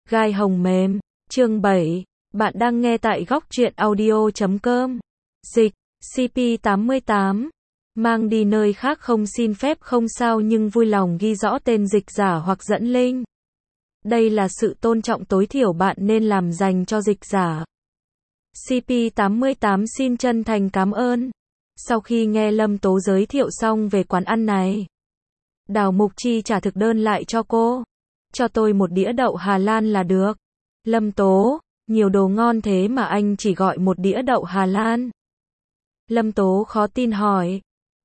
Gai hồng mềm, chương 7, bạn đang nghe tại góc truyện audio.com. Dịch, CP88, mang đi nơi khác không xin phép không sao nhưng vui lòng ghi rõ tên dịch giả hoặc dẫn link. Đây là sự tôn trọng tối thiểu bạn nên làm dành cho dịch giả. CP88 xin chân thành cảm ơn. Sau khi nghe Lâm Tố giới thiệu xong về quán ăn này, Đào Mục Chi trả thực đơn lại cho cô. Cho tôi một đĩa đậu Hà Lan là được. Lâm Tố, nhiều đồ ngon thế mà anh chỉ gọi một đĩa đậu Hà Lan. Lâm Tố khó tin hỏi.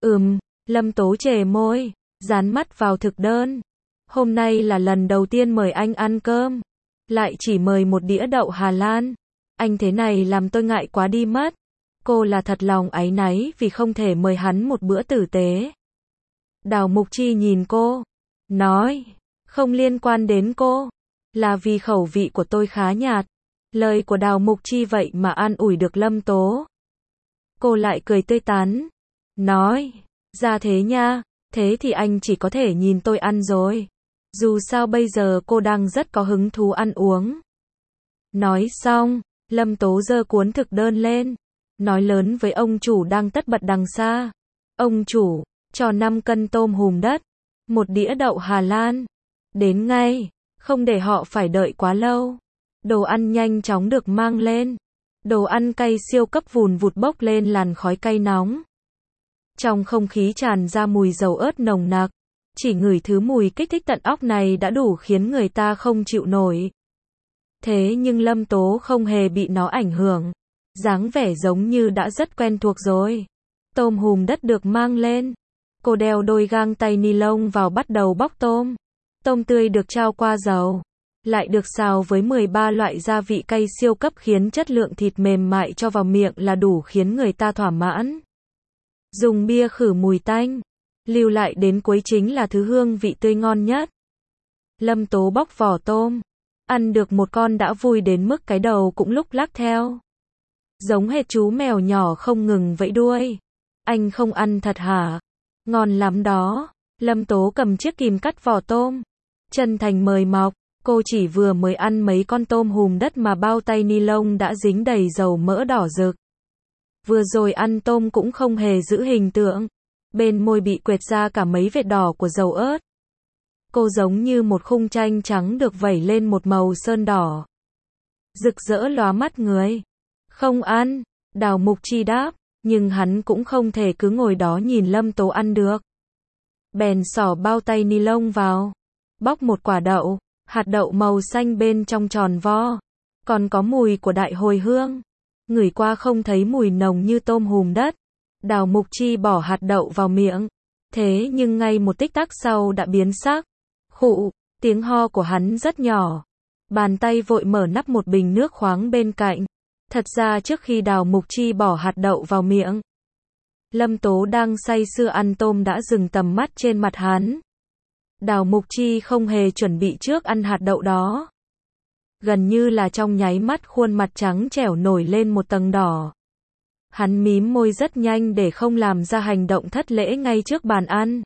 Lâm Tố chề môi, dán mắt vào thực đơn. Hôm nay là lần đầu tiên mời anh ăn cơm, lại chỉ mời một đĩa đậu Hà Lan. Anh thế này làm tôi ngại quá đi mất. Cô là thật lòng áy náy vì không thể mời hắn một bữa tử tế. Đào Mục Chi nhìn cô, nói, không liên quan đến cô, là vì khẩu vị của tôi khá nhạt. Lời của Đào Mục Chi vậy mà an ủi được Lâm Tố. Cô lại cười tươi tắn, nói, ra thế nha, thế thì anh chỉ có thể nhìn tôi ăn rồi. Dù sao bây giờ cô đang rất có hứng thú ăn uống. Nói xong, Lâm Tố giơ cuốn thực đơn lên, nói lớn với ông chủ đang tất bật đằng xa. Ông chủ, cho 5 cân tôm hùm đất, một đĩa đậu Hà Lan. Đến ngay, không để họ phải đợi quá lâu. Đồ ăn nhanh chóng được mang lên. Đồ ăn cay siêu cấp vùn vụt bốc lên làn khói cay nóng. Trong không khí tràn ra mùi dầu ớt nồng nặc. Chỉ ngửi thứ mùi kích thích tận óc này đã đủ khiến người ta không chịu nổi. Thế nhưng Lâm Tố không hề bị nó ảnh hưởng. Dáng vẻ giống như đã rất quen thuộc rồi. Tôm hùm đất được mang lên. Cô đeo đôi găng tay ni lông vào bắt đầu bóc tôm. Tôm tươi được trao qua dầu, lại được xào với 13 loại gia vị cay siêu cấp khiến chất lượng thịt mềm mại cho vào miệng là đủ khiến người ta thỏa mãn. Dùng bia khử mùi tanh, lưu lại đến cuối chính là thứ hương vị tươi ngon nhất. Lâm Tố bóc vỏ tôm, ăn được một con đã vui đến mức cái đầu cũng lúc lắc theo. Giống hệt chú mèo nhỏ không ngừng vẫy đuôi. Anh không ăn thật hả? Ngon lắm đó. Lâm Tố cầm chiếc kìm cắt vỏ tôm, chân thành mời mọc. Cô chỉ vừa mới ăn mấy con tôm hùm đất mà bao tay ni lông đã dính đầy dầu mỡ đỏ rực. Vừa rồi ăn tôm cũng không hề giữ hình tượng. Bên môi bị quệt ra cả mấy vệt đỏ của dầu ớt. Cô giống như một khung tranh trắng được vẩy lên một màu sơn đỏ. Rực rỡ lóa mắt người. Không ăn, Đào Mục Chi đáp, nhưng hắn cũng không thể cứ ngồi đó nhìn Lâm Tố ăn được. Bèn xỏ bao tay ni lông vào, bóc một quả đậu, hạt đậu màu xanh bên trong tròn vo, còn có mùi của đại hồi hương. Ngửi qua không thấy mùi nồng như tôm hùm đất. Đào Mục Chi bỏ hạt đậu vào miệng, thế nhưng ngay một tích tắc sau đã biến sắc. Khụ, tiếng ho của hắn rất nhỏ. Bàn tay vội mở nắp một bình nước khoáng bên cạnh. Thật ra trước khi Đào Mục Chi bỏ hạt đậu vào miệng, Lâm Tố đang say sưa ăn tôm đã dừng tầm mắt trên mặt hắn. Đào Mục Chi không hề chuẩn bị trước ăn hạt đậu đó. Gần như là trong nháy mắt khuôn mặt trắng trẻo nổi lên một tầng đỏ. Hắn mím môi rất nhanh để không làm ra hành động thất lễ ngay trước bàn ăn.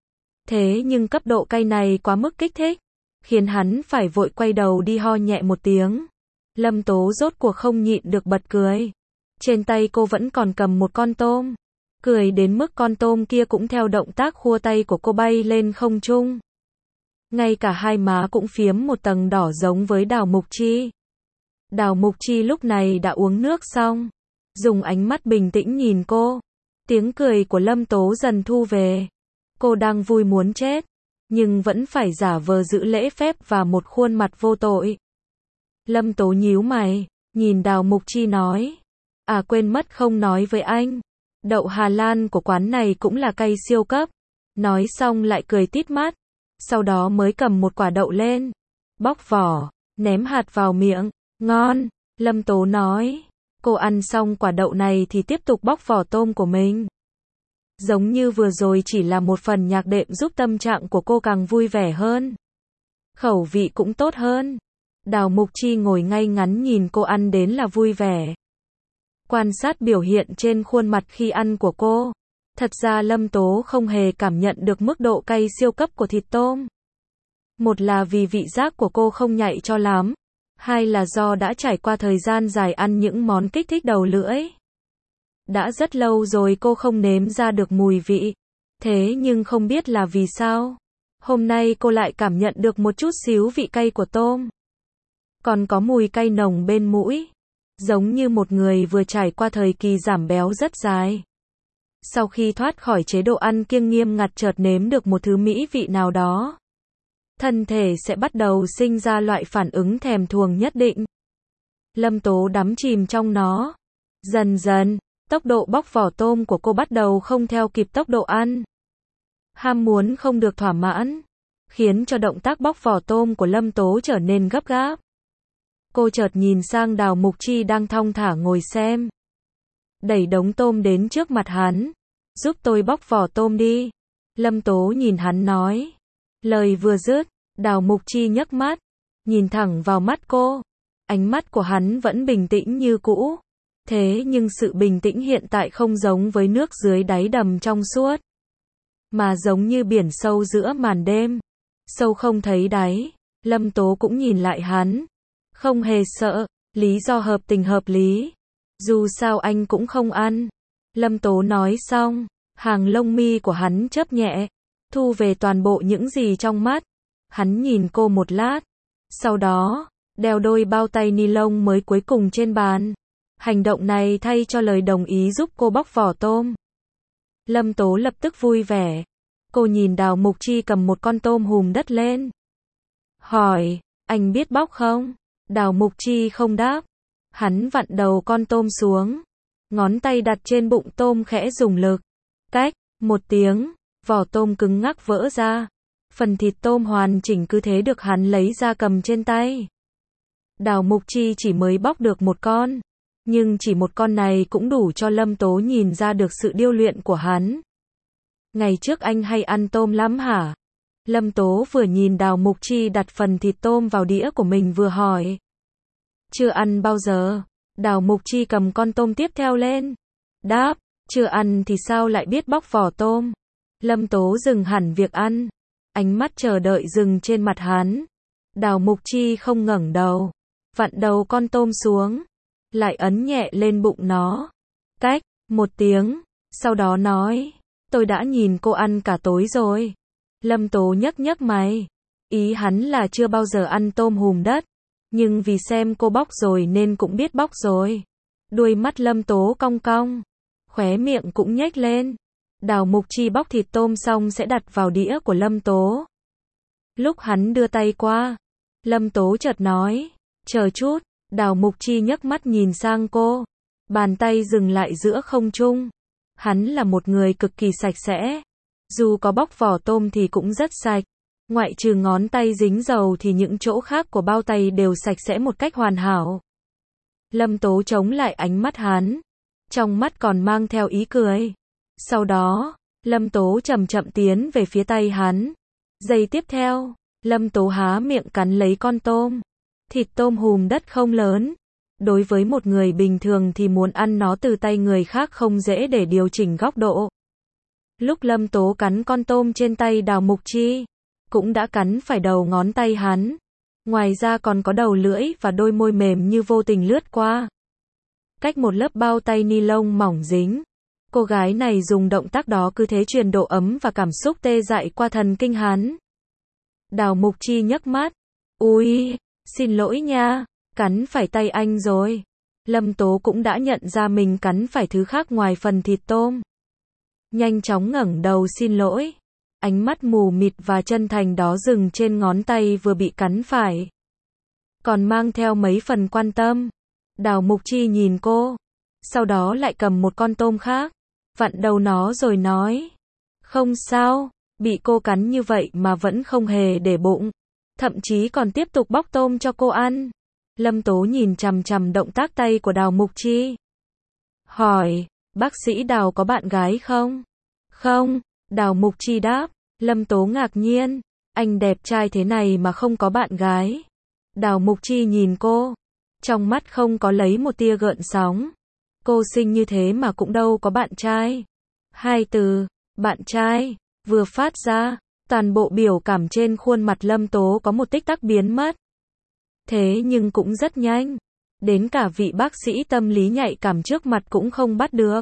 Thế nhưng cấp độ cay này quá mức kích thích, khiến hắn phải vội quay đầu đi ho nhẹ một tiếng. Lâm Tố rốt cuộc không nhịn được bật cười. Trên tay cô vẫn còn cầm một con tôm. Cười đến mức con tôm kia cũng theo động tác khua tay của cô bay lên không trung. Ngay cả hai má cũng phiếm một tầng đỏ giống với Đào Mục Chi. Đào Mục Chi lúc này đã uống nước xong, dùng ánh mắt bình tĩnh nhìn cô. Tiếng cười của Lâm Tố dần thu về. Cô đang vui muốn chết, nhưng vẫn phải giả vờ giữ lễ phép và một khuôn mặt vô tội. Lâm Tố nhíu mày, nhìn Đào Mục Chi nói, quên mất không nói với anh, đậu Hà Lan của quán này cũng là cay siêu cấp. Nói xong lại cười tít mắt, sau đó mới cầm một quả đậu lên, bóc vỏ, ném hạt vào miệng. Ngon, Lâm Tố nói. Cô ăn xong quả đậu này thì tiếp tục bóc vỏ tôm của mình. Giống như vừa rồi chỉ là một phần nhạc đệm giúp tâm trạng của cô càng vui vẻ hơn. Khẩu vị cũng tốt hơn. Đào Mục Chi ngồi ngay ngắn nhìn cô ăn đến là vui vẻ. Quan sát biểu hiện trên khuôn mặt khi ăn của cô. Thật ra Lâm Tố không hề cảm nhận được mức độ cay siêu cấp của thịt tôm. Một là vì vị giác của cô không nhạy cho lắm, Hai là do đã trải qua thời gian dài ăn những món kích thích đầu lưỡi. Đã rất lâu rồi cô không nếm ra được mùi vị. Thế nhưng không biết là vì sao. Hôm nay cô lại cảm nhận được một chút xíu vị cay của tôm. Còn có mùi cay nồng bên mũi. Giống như một người vừa trải qua thời kỳ giảm béo rất dài. Sau khi thoát khỏi chế độ ăn kiêng nghiêm ngặt chợt nếm được một thứ mỹ vị nào đó. Thân thể sẽ bắt đầu sinh ra loại phản ứng thèm thuồng nhất định. Lâm Tố đắm chìm trong nó. Dần dần, tốc độ bóc vỏ tôm của cô bắt đầu không theo kịp tốc độ ăn. Ham muốn không được thỏa mãn, khiến cho động tác bóc vỏ tôm của Lâm Tố trở nên gấp gáp. Cô chợt nhìn sang Đào Mục Chi đang thong thả ngồi xem. Đẩy đống tôm đến trước mặt hắn. Giúp tôi bóc vỏ tôm đi. Lâm Tố nhìn hắn nói. Lời vừa dứt, Đào Mục Chi nhấc mắt, nhìn thẳng vào mắt cô. Ánh mắt của hắn vẫn bình tĩnh như cũ. Thế nhưng sự bình tĩnh hiện tại không giống với nước dưới đáy đầm trong suốt, mà giống như biển sâu giữa màn đêm. Sâu không thấy đáy. Lâm Tố cũng nhìn lại hắn. Không hề sợ, lý do hợp tình hợp lý. Dù sao anh cũng không ăn. Lâm Tố nói xong, hàng lông mi của hắn chớp nhẹ, thu về toàn bộ những gì trong mắt. Hắn nhìn cô một lát, sau đó, đeo đôi bao tay ni lông mới cuối cùng trên bàn. Hành động này thay cho lời đồng ý giúp cô bóc vỏ tôm. Lâm Tố lập tức vui vẻ. Cô nhìn Đào Mục Chi cầm một con tôm hùm đất lên. Hỏi, anh biết bóc không? Đào Mục Chi không đáp. Hắn vặn đầu con tôm xuống. Ngón tay đặt trên bụng tôm khẽ dùng lực. Cách, một tiếng, vỏ tôm cứng ngắc vỡ ra. Phần thịt tôm hoàn chỉnh cứ thế được hắn lấy ra cầm trên tay. Đào Mục Chi chỉ mới bóc được một con. Nhưng chỉ một con này cũng đủ cho Lâm Tố nhìn ra được sự điêu luyện của hắn. Ngày trước anh hay ăn tôm lắm hả? Lâm Tố vừa nhìn Đào Mục Chi đặt phần thịt tôm vào đĩa của mình vừa hỏi. Chưa ăn bao giờ. Đào Mục Chi cầm con tôm tiếp theo lên. Đáp, chưa ăn thì sao lại biết bóc vỏ tôm? Lâm Tố dừng hẳn việc ăn. Ánh mắt chờ đợi dừng trên mặt hắn. Đào Mục Chi không ngẩng đầu. Vặn đầu con tôm xuống. Lại ấn nhẹ lên bụng nó. Cách, một tiếng. Sau đó nói. Tôi đã nhìn cô ăn cả tối rồi. Lâm Tố nhấc nhấc mày. Ý hắn là chưa bao giờ ăn tôm hùm đất. Nhưng vì xem cô bóc rồi nên cũng biết bóc rồi. Đuôi mắt Lâm Tố cong cong. Khóe miệng cũng nhếch lên. Đào Mục Chi bóc thịt tôm xong sẽ đặt vào đĩa của Lâm Tố. Lúc hắn đưa tay qua, Lâm Tố chợt nói. Chờ chút. Đào Mục Chi nhấc mắt nhìn sang cô. Bàn tay dừng lại giữa không trung. Hắn là một người cực kỳ sạch sẽ. Dù có bóc vỏ tôm thì cũng rất sạch. Ngoại trừ ngón tay dính dầu thì những chỗ khác của bao tay đều sạch sẽ một cách hoàn hảo. Lâm Tố chống lại ánh mắt hắn. Trong mắt còn mang theo ý cười. Sau đó, Lâm Tố chậm chậm tiến về phía tay hắn. Giây tiếp theo, Lâm Tố há miệng cắn lấy con tôm. Thịt tôm hùm đất không lớn. Đối với một người bình thường thì muốn ăn nó từ tay người khác không dễ để điều chỉnh góc độ. Lúc Lâm Tố cắn con tôm trên tay Đào Mục Chi, cũng đã cắn phải đầu ngón tay hắn. Ngoài ra còn có đầu lưỡi và đôi môi mềm như vô tình lướt qua. Cách một lớp bao tay ni lông mỏng dính. Cô gái này dùng động tác đó cứ thế truyền độ ấm và cảm xúc tê dại qua thần kinh hắn. Đào Mục Chi nhấc mắt. Ui, xin lỗi nha, cắn phải tay anh rồi. Lâm Tố cũng đã nhận ra mình cắn phải thứ khác ngoài phần thịt tôm. Nhanh chóng ngẩng đầu xin lỗi. Ánh mắt mù mịt và chân thành đó dừng trên ngón tay vừa bị cắn phải. Còn mang theo mấy phần quan tâm. Đào Mục Chi nhìn cô. Sau đó lại cầm một con tôm khác. Vặn đầu nó rồi nói. Không sao, bị cô cắn như vậy mà vẫn không hề để bụng. Thậm chí còn tiếp tục bóc tôm cho cô ăn. Lâm Tố nhìn chằm chằm động tác tay của Đào Mục Chi. Hỏi, bác sĩ Đào có bạn gái không? Không, Đào Mục Chi đáp. Lâm Tố ngạc nhiên. Anh đẹp trai thế này mà không có bạn gái. Đào Mục Chi nhìn cô. Trong mắt không có lấy một tia gợn sóng. Cô xinh như thế mà cũng đâu có bạn trai. Hai từ, bạn trai, vừa phát ra. Toàn bộ biểu cảm trên khuôn mặt Lâm Tố có một tích tắc biến mất. Thế nhưng cũng rất nhanh. Đến cả vị bác sĩ tâm lý nhạy cảm trước mặt cũng không bắt được.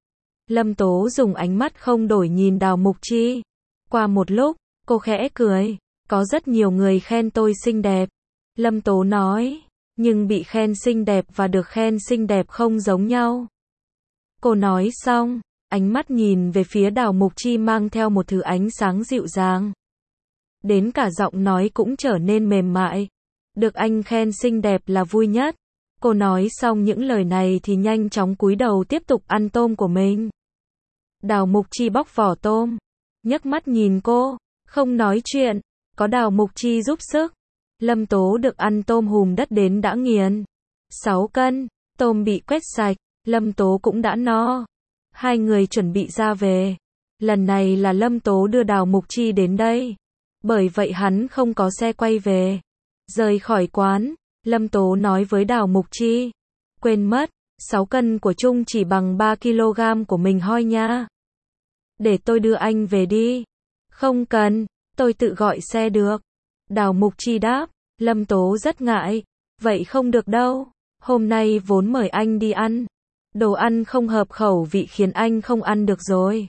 Lâm Tố dùng ánh mắt không đổi nhìn Đào Mục Chi. Qua một lúc, cô khẽ cười. Có rất nhiều người khen tôi xinh đẹp. Lâm Tố nói. Nhưng bị khen xinh đẹp và được khen xinh đẹp không giống nhau. Cô nói xong, ánh mắt nhìn về phía Đào Mục Chi mang theo một thứ ánh sáng dịu dàng. Đến cả giọng nói cũng trở nên mềm mại. Được anh khen xinh đẹp là vui nhất. Cô nói xong những lời này thì nhanh chóng cúi đầu tiếp tục ăn tôm của mình. Đào Mục Chi bóc vỏ tôm, nhấc mắt nhìn cô, không nói chuyện. Có Đào Mục Chi giúp sức, Lâm Tố được ăn tôm hùm đất đến đã nghiền. 6 cân, tôm bị quét sạch, Lâm Tố cũng đã no. Hai người chuẩn bị ra về. Lần này là Lâm Tố đưa Đào Mục Chi đến đây. Bởi vậy hắn không có xe quay về. Rời khỏi quán, Lâm Tố nói với Đào Mục Chi. Quên mất, 6 cân của Trung chỉ bằng 3 kg của mình hoi nha. Để tôi đưa anh về đi. Không cần, tôi tự gọi xe được. Đào Mục Chi đáp. Lâm Tố rất ngại. Vậy không được đâu. Hôm nay vốn mời anh đi ăn. Đồ ăn không hợp khẩu vị khiến anh không ăn được rồi.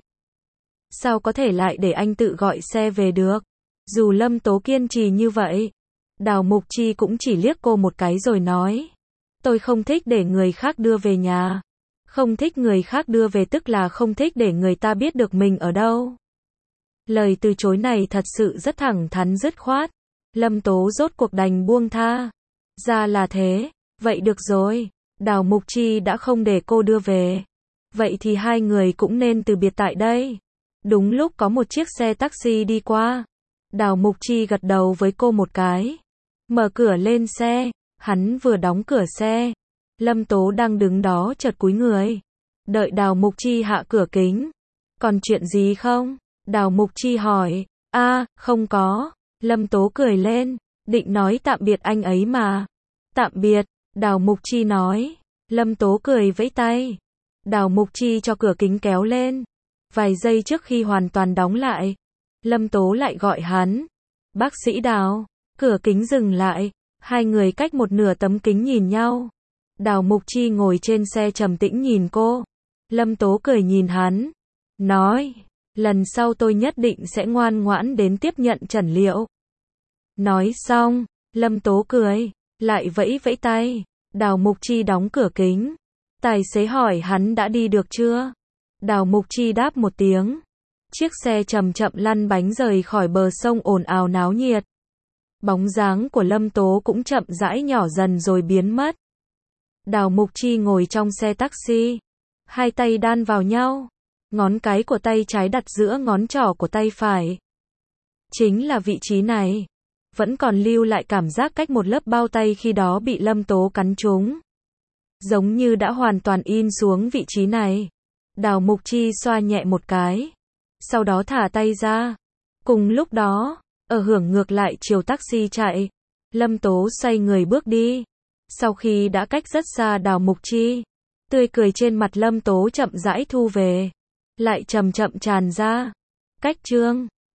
Sao có thể lại để anh tự gọi xe về được? Dù Lâm Tố kiên trì như vậy, Đào Mục Chi cũng chỉ liếc cô một cái rồi nói. Tôi không thích để người khác đưa về nhà. Không thích người khác đưa về tức là không thích để người ta biết được mình ở đâu. Lời từ chối này thật sự rất thẳng thắn dứt khoát. Lâm Tố rốt cuộc đành buông tha. Ra là thế, vậy được rồi. Đào Mục Chi đã không để cô đưa về. Vậy thì hai người cũng nên từ biệt tại đây. Đúng lúc có một chiếc xe taxi đi qua. Đào Mục Chi gật đầu với cô một cái. Mở cửa lên xe. Hắn vừa đóng cửa xe. Lâm Tố đang đứng đó chợt cúi người. Đợi Đào Mục Chi hạ cửa kính. Còn chuyện gì không? Đào Mục Chi hỏi. Không có. Lâm Tố cười lên. Định nói tạm biệt anh ấy mà. Tạm biệt. Đào Mục Chi nói. Lâm Tố cười vẫy tay. Đào Mục Chi cho cửa kính kéo lên. Vài giây trước khi hoàn toàn đóng lại, Lâm Tố lại gọi hắn. Bác sĩ Đào. Cửa kính dừng lại. Hai người cách một nửa tấm kính nhìn nhau. Đào Mục Chi ngồi trên xe trầm tĩnh nhìn cô. Lâm Tố cười nhìn hắn. Nói. Lần sau tôi nhất định sẽ ngoan ngoãn đến tiếp nhận chẩn liệu. Nói xong, Lâm Tố cười. Lại vẫy vẫy tay. Đào Mục Chi đóng cửa kính. Tài xế hỏi hắn đã đi được chưa? Đào Mục Chi đáp một tiếng. Chiếc xe chậm chậm lăn bánh rời khỏi bờ sông ồn ào náo nhiệt. Bóng dáng của Lâm Tố cũng chậm rãi nhỏ dần rồi biến mất. Đào Mục Chi ngồi trong xe taxi. Hai tay đan vào nhau. Ngón cái của tay trái đặt giữa ngón trỏ của tay phải. Chính là vị trí này. Vẫn còn lưu lại cảm giác cách một lớp bao tay khi đó bị Lâm Tố cắn trúng. Giống như đã hoàn toàn in xuống vị trí này. Đào Mục Chi xoa nhẹ một cái. Sau đó thả tay ra. Cùng lúc đó, ở hưởng ngược lại chiều taxi chạy, Lâm Tố xoay người bước đi. Sau khi đã cách rất xa Đào Mục Chi, tươi cười trên mặt Lâm Tố chậm rãi thu về. Lại chậm chậm tràn ra. Cách chương